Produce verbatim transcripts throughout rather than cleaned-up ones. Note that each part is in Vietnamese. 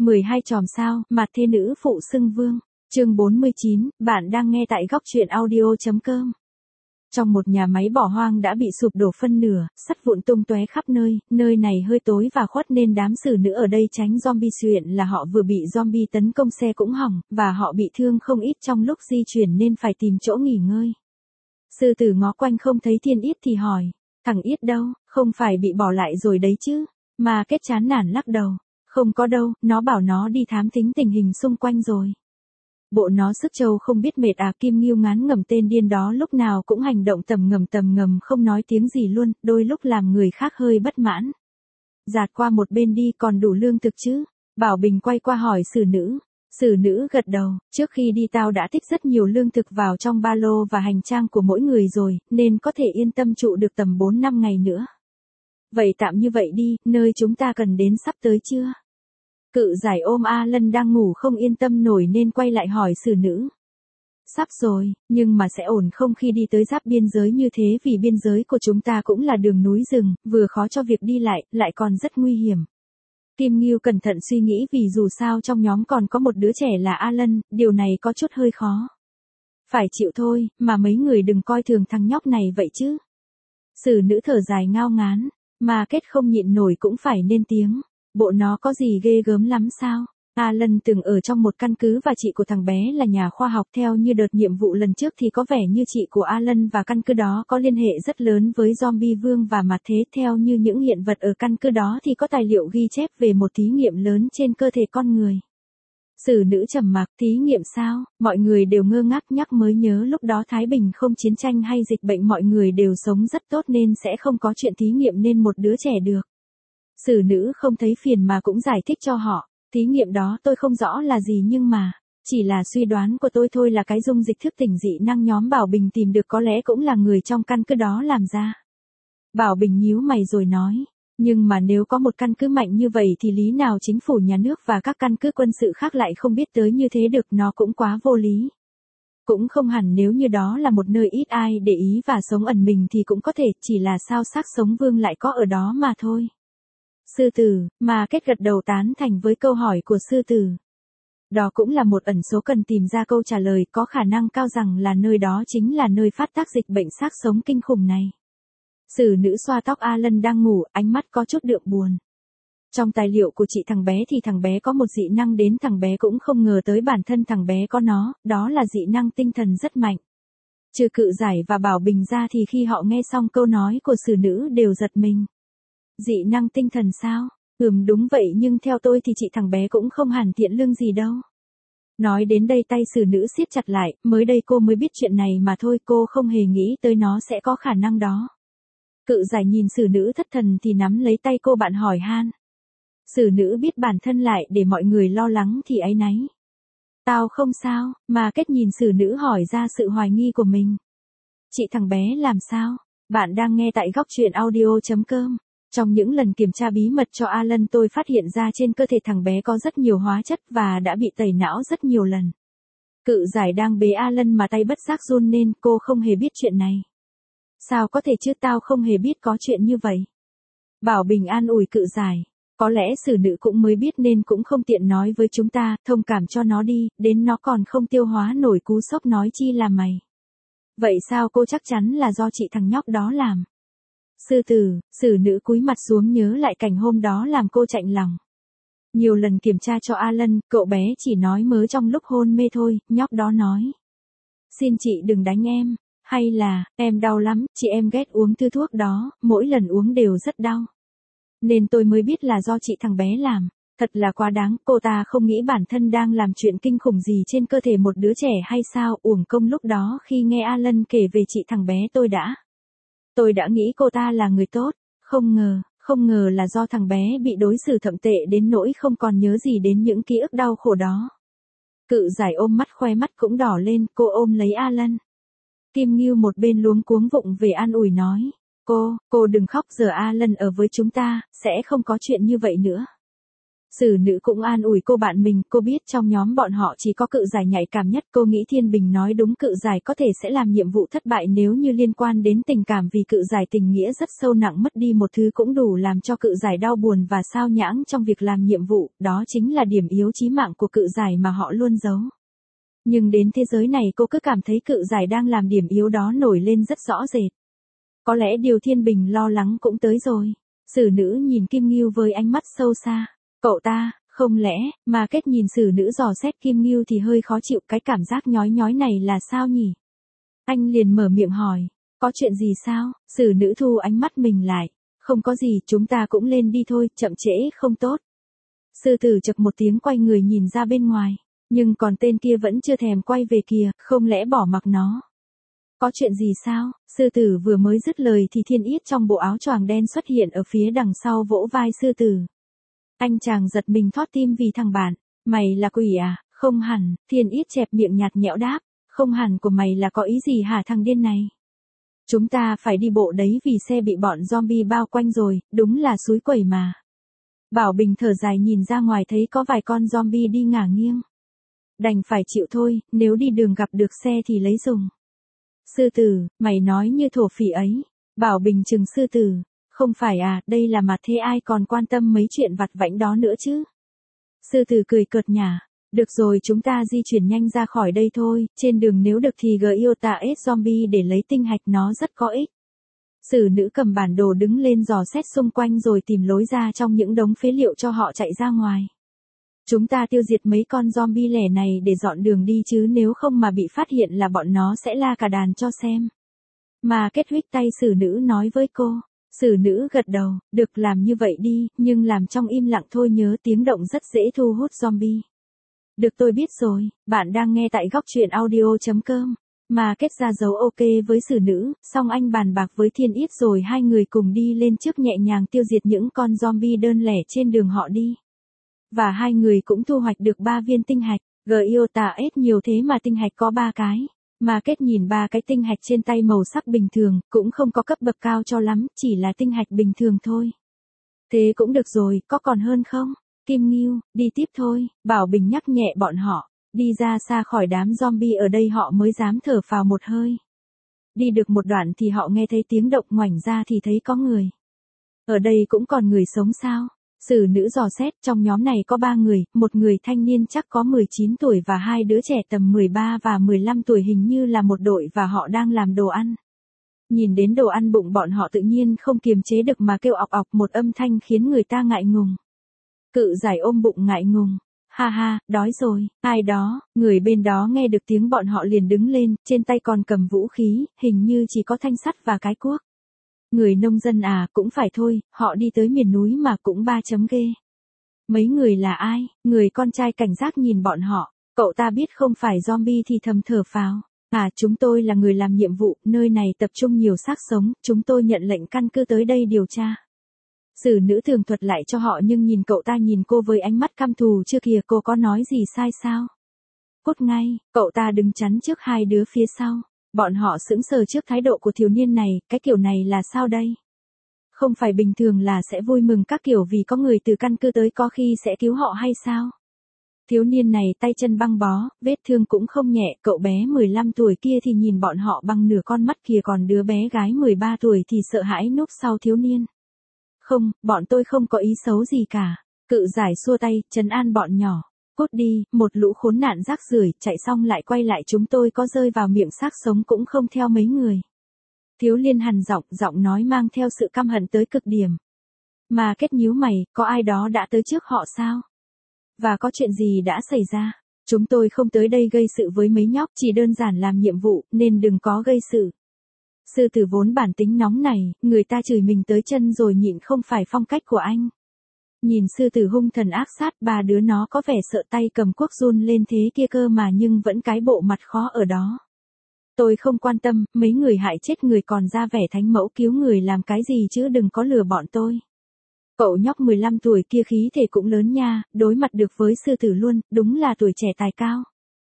mười hai chòm sao, mặt thế nữ phụ xưng vương. Chương bốn mươi chín, bạn đang nghe tại góc truyện audio chấm com. Trong một nhà máy bỏ hoang đã bị sụp đổ phân nửa, sắt vụn tung tóe khắp nơi, nơi này hơi tối và khuất nên đám xử nữ ở đây tránh zombie xuyện là họ vừa bị zombie tấn công xe cũng hỏng, và họ bị thương không ít trong lúc di chuyển nên phải tìm chỗ nghỉ ngơi. Sư tử ngó quanh không thấy Thiên Yết thì hỏi, thằng Yết đâu, không phải bị bỏ lại rồi đấy chứ? Mà Kết chán nản lắc đầu, không có đâu, nó bảo nó đi thám thính tình hình xung quanh rồi. Bộ nó sức trâu không biết mệt à. Kim Ngưu ngán ngẩm tên điên đó lúc nào cũng hành động tầm ngầm tầm ngầm không nói tiếng gì luôn, đôi lúc làm người khác hơi bất mãn. Dạt qua một bên đi, còn đủ lương thực chứ? Bảo Bình quay qua hỏi xử nữ. Xử nữ gật đầu, trước khi đi tao đã tích rất nhiều lương thực vào trong ba lô và hành trang của mỗi người rồi, nên có thể yên tâm trụ được tầm bốn năm ngày nữa. Vậy tạm như vậy đi, nơi chúng ta cần đến sắp tới chưa? Cự giải ôm A Lân đang ngủ không yên tâm nổi nên quay lại hỏi xử nữ. Sắp rồi, nhưng mà sẽ ổn không khi đi tới giáp biên giới như thế, vì biên giới của chúng ta cũng là đường núi rừng, vừa khó cho việc đi lại, lại còn rất nguy hiểm. Kim Ngưu cẩn thận suy nghĩ vì dù sao trong nhóm còn có một đứa trẻ là A Lân, điều này có chút hơi khó. Phải chịu thôi, mà mấy người đừng coi thường thằng nhóc này vậy chứ. Xử nữ thở dài ngao ngán, mà Kết không nhịn nổi cũng phải nên tiếng. Bộ nó có gì ghê gớm lắm sao? A Lân từng ở trong một căn cứ và chị của thằng bé là nhà khoa học. Theo như đợt nhiệm vụ lần trước thì có vẻ như chị của A Lân và căn cứ đó có liên hệ rất lớn với zombie vương và mặt thế. Theo như những hiện vật ở căn cứ đó thì có tài liệu ghi chép về một thí nghiệm lớn trên cơ thể con người. Xử nữ trầm mặc, thí nghiệm sao? Mọi người đều ngơ ngác, nhắc mới nhớ lúc đó Thái Bình không chiến tranh hay dịch bệnh, mọi người đều sống rất tốt nên sẽ không có chuyện thí nghiệm nên một đứa trẻ được. Xử nữ không thấy phiền mà cũng giải thích cho họ, thí nghiệm đó tôi không rõ là gì nhưng mà, chỉ là suy đoán của tôi thôi, là cái dung dịch thức tỉnh dị năng nhóm Bảo Bình tìm được có lẽ cũng là người trong căn cứ đó làm ra. Bảo Bình nhíu mày rồi nói, nhưng mà nếu có một căn cứ mạnh như vậy thì lý nào chính phủ nhà nước và các căn cứ quân sự khác lại không biết tới như thế được, nó cũng quá vô lý. Cũng không hẳn, nếu như đó là một nơi ít ai để ý và sống ẩn mình thì cũng có thể, chỉ là sao xác sống vương lại có ở đó mà thôi. Sư tử, mà Kết gật đầu tán thành với câu hỏi của sư tử. Đó cũng là một ẩn số cần tìm ra câu trả lời, có khả năng cao rằng là nơi đó chính là nơi phát tác dịch bệnh xác sống kinh khủng này. Xử nữ xoa tóc A Lân đang ngủ, ánh mắt có chút đượm buồn. Trong tài liệu của chị thằng bé thì thằng bé có một dị năng đến thằng bé cũng không ngờ tới bản thân thằng bé có nó, đó là dị năng tinh thần rất mạnh. Trừ Cự Giải và Bảo Bình ra thì khi họ nghe xong câu nói của xử nữ đều giật mình. Dị năng tinh thần sao? Ừm đúng vậy, nhưng theo tôi thì chị thằng bé cũng không hẳn thiện lương gì đâu. Nói đến đây tay xử nữ siết chặt lại, mới đây cô mới biết chuyện này mà thôi, cô không hề nghĩ tới nó sẽ có khả năng đó. Cự Giải nhìn xử nữ thất thần thì nắm lấy tay cô bạn hỏi han. Xử nữ biết bản thân lại để mọi người lo lắng thì áy náy. Tao không sao, mà Kết nhìn xử nữ hỏi ra sự hoài nghi của mình. Chị thằng bé làm sao? Bạn đang nghe tại góc truyện audio chấm com. Trong những lần kiểm tra bí mật cho A Lân tôi phát hiện ra trên cơ thể thằng bé có rất nhiều hóa chất và đã bị tẩy não rất nhiều lần. Cự Giải đang bế A Lân mà tay bất giác run nên cô không hề biết chuyện này. Sao có thể chứ, tao không hề biết có chuyện như vậy. Bảo Bình an ủi Cự Giải. Có lẽ xử nữ cũng mới biết nên cũng không tiện nói với chúng ta, thông cảm cho nó đi, đến nó còn không tiêu hóa nổi cú sốc nói chi là mày. Vậy sao cô chắc chắn là do chị thằng nhóc đó làm? Sư tử, xử nữ cúi mặt xuống nhớ lại cảnh hôm đó làm cô chạnh lòng. Nhiều lần kiểm tra cho A Lân, cậu bé chỉ nói mớ trong lúc hôn mê thôi, nhóc đó nói. Xin chị đừng đánh em, hay là, em đau lắm, chị em ghét uống thứ thuốc đó, mỗi lần uống đều rất đau. Nên tôi mới biết là do chị thằng bé làm, thật là quá đáng, cô ta không nghĩ bản thân đang làm chuyện kinh khủng gì trên cơ thể một đứa trẻ hay sao, uổng công lúc đó khi nghe A Lân kể về chị thằng bé tôi đã. Tôi đã nghĩ cô ta là người tốt, không ngờ, không ngờ là do thằng bé bị đối xử thậm tệ đến nỗi không còn nhớ gì đến những ký ức đau khổ đó. Cự Giải ôm mắt, khoe mắt cũng đỏ lên, cô ôm lấy A Lân. Kim Ngưu một bên luống cuống vụng về an ủi nói, cô, cô đừng khóc, giờ A Lân ở với chúng ta, sẽ không có chuyện như vậy nữa. Sử nữ cũng an ủi cô bạn mình, cô biết trong nhóm bọn họ chỉ có cự giải nhạy cảm nhất, cô nghĩ Thiên Bình nói đúng, cự giải có thể sẽ làm nhiệm vụ thất bại nếu như liên quan đến tình cảm, vì cự giải tình nghĩa rất sâu nặng, mất đi một thứ cũng đủ làm cho cự giải đau buồn và sao nhãng trong việc làm nhiệm vụ, đó chính là điểm yếu chí mạng của cự giải mà họ luôn giấu. Nhưng đến thế giới này cô cứ cảm thấy cự giải đang làm điểm yếu đó nổi lên rất rõ rệt. Có lẽ điều Thiên Bình lo lắng cũng tới rồi. Sử nữ nhìn Kim Ngưu với ánh mắt sâu xa. Cậu ta, không lẽ, mà Kết nhìn Sử nữ dò xét Kim Ngưu thì hơi khó chịu, cái cảm giác nhói nhói này là sao nhỉ? Anh liền mở miệng hỏi, có chuyện gì sao? Sử nữ thu ánh mắt mình lại, không có gì, chúng ta cũng lên đi thôi, chậm trễ không tốt. Sư tử chậc một tiếng quay người nhìn ra bên ngoài, nhưng còn tên kia vẫn chưa thèm quay về kìa, không lẽ bỏ mặc nó? Có chuyện gì sao? Sư tử vừa mới dứt lời thì Thiên Yết trong bộ áo choàng đen xuất hiện ở phía đằng sau vỗ vai sư tử. Anh chàng giật mình thót tim vì thằng bạn, mày là quỷ à? Không hẳn, Thiên Yết chẹp miệng nhạt nhẽo đáp, không hẳn của mày là có ý gì hả thằng điên này? Chúng ta phải đi bộ đấy vì xe bị bọn zombie bao quanh rồi, đúng là xúi quẩy mà. Bảo Bình thở dài nhìn ra ngoài thấy có vài con zombie đi ngả nghiêng. Đành phải chịu thôi, nếu đi đường gặp được xe thì lấy dùng. Sư tử, mày nói như thổ phỉ ấy. Bảo Bình trừng sư tử, không phải à, đây là mặt thế ai còn quan tâm mấy chuyện vặt vãnh đó nữa chứ. Sư tử cười cợt nhả, được rồi chúng ta di chuyển nhanh ra khỏi đây thôi, trên đường nếu được thì Giota S zombie để lấy tinh hạch, nó rất có ích. Sử nữ cầm bản đồ đứng lên dò xét xung quanh rồi tìm lối ra trong những đống phế liệu cho họ chạy ra ngoài. Chúng ta tiêu diệt mấy con zombie lẻ này để dọn đường đi chứ nếu không mà bị phát hiện là bọn nó sẽ la cả đàn cho xem. Mà Kết huých tay sử nữ nói với cô. Sử nữ gật đầu, được làm như vậy đi, nhưng làm trong im lặng thôi, nhớ tiếng động rất dễ thu hút zombie. Được, tôi biết rồi, bạn đang nghe tại góc truyện audio chấm com. Mà Kết ra dấu ok với sử nữ, xong anh bàn bạc với Thiên Yết rồi hai người cùng đi lên trước nhẹ nhàng tiêu diệt những con zombie đơn lẻ trên đường họ đi. Và hai người cũng thu hoạch được ba viên tinh hạch, Giota S nhiều thế mà tinh hạch có ba cái. Mà Kết nhìn ba cái tinh hạch trên tay màu sắc bình thường, cũng không có cấp bậc cao cho lắm, chỉ là tinh hạch bình thường thôi. Thế cũng được rồi, có còn hơn không? Kim Ngưu, đi tiếp thôi, Bảo Bình nhắc nhẹ bọn họ, đi ra xa khỏi đám zombie ở đây họ mới dám thở phào một hơi. Đi được một đoạn thì họ nghe thấy tiếng động, ngoảnh ra thì thấy có người. Ở đây cũng còn người sống sao? Sử nữ dò xét, trong nhóm này có ba người, một người thanh niên chắc có mười chín tuổi và hai đứa trẻ tầm mười ba và mười lăm tuổi, hình như là một đội và họ đang làm đồ ăn. Nhìn đến đồ ăn bụng bọn họ tự nhiên không kiềm chế được mà kêu ọc ọc một âm thanh khiến người ta ngại ngùng. Cự giải ôm bụng ngại ngùng. Ha ha, đói rồi, ai đó, người bên đó nghe được tiếng bọn họ liền đứng lên, trên tay còn cầm vũ khí, hình như chỉ có thanh sắt và cái cuốc. Người nông dân à, cũng phải thôi, họ đi tới miền núi mà cũng ba chấm ghê. Mấy người là ai? Người con trai cảnh giác nhìn bọn họ, cậu ta biết không phải zombie thì thầm thở phào. À, chúng tôi là người làm nhiệm vụ, nơi này tập trung nhiều xác sống, chúng tôi nhận lệnh căn cứ tới đây điều tra. Sử nữ tường thuật lại cho họ nhưng nhìn cậu ta nhìn cô với ánh mắt căm thù, chưa kìa cô có nói gì sai sao? Cút ngay, cậu ta đứng chắn trước hai đứa phía sau. Bọn họ sững sờ trước thái độ của thiếu niên này, cái kiểu này là sao đây? Không phải bình thường là sẽ vui mừng các kiểu vì có người từ căn cứ tới có khi sẽ cứu họ hay sao? Thiếu niên này tay chân băng bó, vết thương cũng không nhẹ, cậu bé mười lăm tuổi kia thì nhìn bọn họ bằng nửa con mắt kìa, còn đứa bé gái mười ba tuổi thì sợ hãi núp sau thiếu niên. Không, bọn tôi không có ý xấu gì cả. Cự giải xua tay, trấn an bọn nhỏ. Cút đi, một lũ khốn nạn rác rưởi, chạy xong lại quay lại, chúng tôi có rơi vào miệng xác sống cũng không theo mấy người. Thiếu Liên hằn giọng, giọng nói mang theo sự căm hận tới cực điểm. Mà Kết nhíu mày, có ai đó đã tới trước họ sao? Và có chuyện gì đã xảy ra? Chúng tôi không tới đây gây sự với mấy nhóc, chỉ đơn giản làm nhiệm vụ, nên đừng có gây sự. Sư tử vốn bản tính nóng này, người ta chửi mình tới chân rồi nhịn không phải phong cách của anh. Nhìn sư tử hung thần ác sát, ba đứa nó có vẻ sợ, tay cầm cuốc run lên thế kia cơ mà nhưng vẫn cái bộ mặt khó ở đó. Tôi không quan tâm, mấy người hại chết người còn ra vẻ thánh mẫu cứu người làm cái gì chứ đừng có lừa bọn tôi. Cậu nhóc mười lăm tuổi kia khí thể cũng lớn nha, đối mặt được với sư tử luôn, đúng là tuổi trẻ tài cao.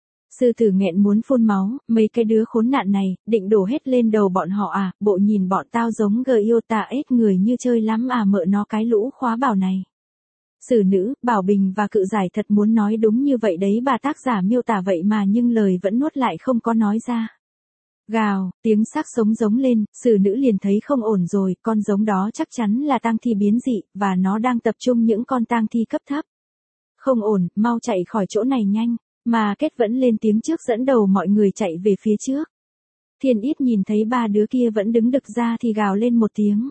Sư tử nghẹn muốn phun máu, mấy cái đứa khốn nạn này, định đổ hết lên đầu bọn họ à, bộ nhìn bọn tao giống Giota S người như chơi lắm à, mợ nó cái lũ khóa bảo này. Sử nữ, Bảo Bình và Cự Giải thật muốn nói đúng như vậy đấy, bà tác giả miêu tả vậy mà nhưng lời vẫn nuốt lại không có nói ra. Gào, tiếng xác sống giống lên, Sử nữ liền thấy không ổn rồi, con giống đó chắc chắn là tang thi biến dị, và nó đang tập trung những con tang thi cấp thấp. Không ổn, mau chạy khỏi chỗ này nhanh, mà Kết vẫn lên tiếng trước dẫn đầu mọi người chạy về phía trước. Thiên Ít nhìn thấy ba đứa kia vẫn đứng đực ra thì gào lên một tiếng.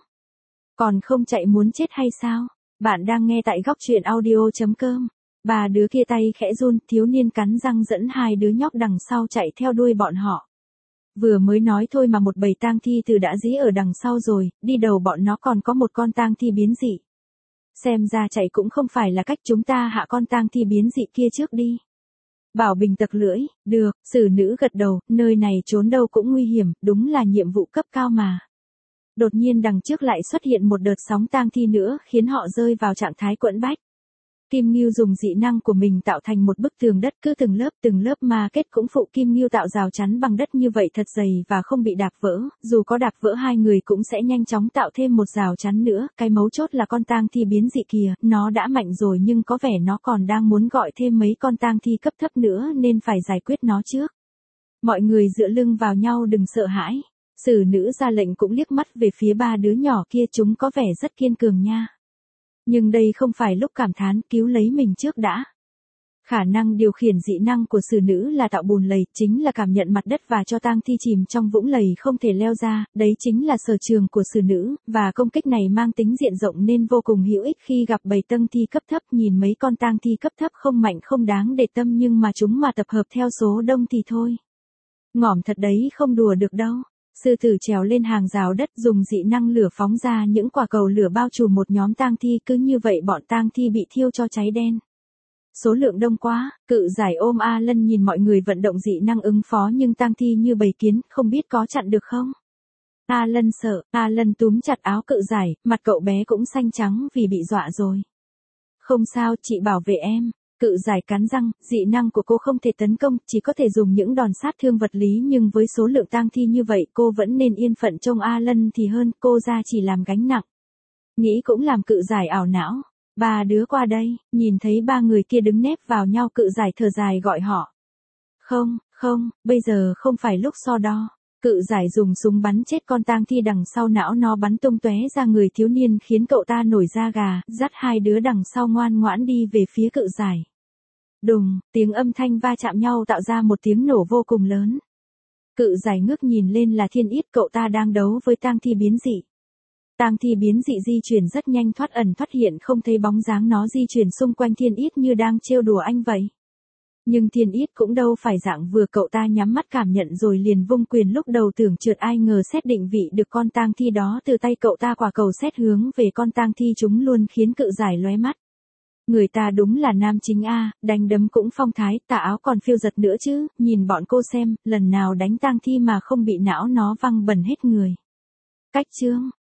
Còn không chạy muốn chết hay sao? Bạn đang nghe tại góc truyện audio chấm com. Ba đứa kia tay khẽ run, thiếu niên cắn răng dẫn hai đứa nhóc đằng sau chạy theo đuôi bọn họ. Vừa mới nói thôi mà một bầy tang thi từ đã dí ở đằng sau rồi, đi đầu bọn nó còn có một con tang thi biến dị. Xem ra chạy cũng không phải là cách, chúng ta hạ con tang thi biến dị kia trước đi. Bảo Bình tặc lưỡi, được, Sử nữ gật đầu, nơi này trốn đâu cũng nguy hiểm, đúng là nhiệm vụ cấp cao mà. Đột nhiên đằng trước lại xuất hiện một đợt sóng tang thi nữa, khiến họ rơi vào trạng thái quẫn bách. Kim Ngưu dùng dị năng của mình tạo thành một bức tường đất, cứ từng lớp từng lớp mà Kết cũng phụ Kim Ngưu tạo rào chắn bằng đất như vậy thật dày và không bị đạp vỡ, dù có đạp vỡ hai người cũng sẽ nhanh chóng tạo thêm một rào chắn nữa, cái mấu chốt là con tang thi biến dị kìa, nó đã mạnh rồi nhưng có vẻ nó còn đang muốn gọi thêm mấy con tang thi cấp thấp nữa nên phải giải quyết nó trước. Mọi người dựa lưng vào nhau đừng sợ hãi. Sử nữ ra lệnh cũng liếc mắt về phía ba đứa nhỏ kia, chúng có vẻ rất kiên cường nha. Nhưng đây không phải lúc cảm thán, cứu lấy mình trước đã. Khả năng điều khiển dị năng của sử nữ là tạo bùn lầy, chính là cảm nhận mặt đất và cho tang thi chìm trong vũng lầy không thể leo ra, đấy chính là sở trường của sử nữ, và công kích này mang tính diện rộng nên vô cùng hữu ích khi gặp bầy tang thi cấp thấp. Nhìn mấy con tang thi cấp thấp không mạnh không đáng để tâm nhưng mà chúng mà tập hợp theo số đông thì thôi. Ngỏm thật đấy, không đùa được đâu. Sư tử trèo lên hàng rào đất, dùng dị năng lửa phóng ra những quả cầu lửa bao trùm một nhóm tang thi, cứ như vậy bọn tang thi bị thiêu cho cháy đen. Số lượng đông quá, Cự Giải ôm A Lân nhìn mọi người vận động dị năng ứng phó nhưng tang thi như bầy kiến, không biết có chặn được không. A Lân sợ, A Lân túm chặt áo Cự Giải, mặt cậu bé cũng xanh trắng vì bị dọa rồi. Không sao, chị bảo vệ em. Cự Giải cắn răng, dị năng của cô không thể tấn công, chỉ có thể dùng những đòn sát thương vật lý, nhưng với số lượng tang thi như vậy cô vẫn nên yên phận trông A Lân thì hơn, cô ra chỉ làm gánh nặng. Nghĩ cũng làm Cự Giải ảo não. Ba đứa qua đây, nhìn thấy ba người kia đứng nép vào nhau, Cự Giải thở dài gọi họ. Không, không, bây giờ không phải lúc so đo. Cự Giải dùng súng bắn chết con tang thi đằng sau, não nó bắn tung tóe ra người thiếu niên khiến cậu ta nổi da gà, dắt hai đứa đằng sau ngoan ngoãn đi về phía Cự Giải. Đùng, tiếng âm thanh va chạm nhau tạo ra một tiếng nổ vô cùng lớn. Cự Giải ngước nhìn lên là Thiên Ít, cậu ta đang đấu với tang thi biến dị. Tang thi biến dị di chuyển rất nhanh, thoát ẩn thoát hiện, không thấy bóng dáng nó di chuyển xung quanh Thiên Ít như đang trêu đùa anh vậy. Nhưng Thiên Ít cũng đâu phải dạng vừa, cậu ta nhắm mắt cảm nhận rồi liền vung quyền, lúc đầu tưởng trượt ai ngờ xét định vị được con tang thi đó, từ tay cậu ta quả cầu xét hướng về con tang thi chúng luôn, khiến Cự Giải lóe mắt. Người ta đúng là nam chính a, đánh đấm cũng phong thái, tà áo còn phiêu giật nữa chứ, nhìn bọn cô xem, lần nào đánh tang thi mà không bị não nó văng bẩn hết người. Cách chương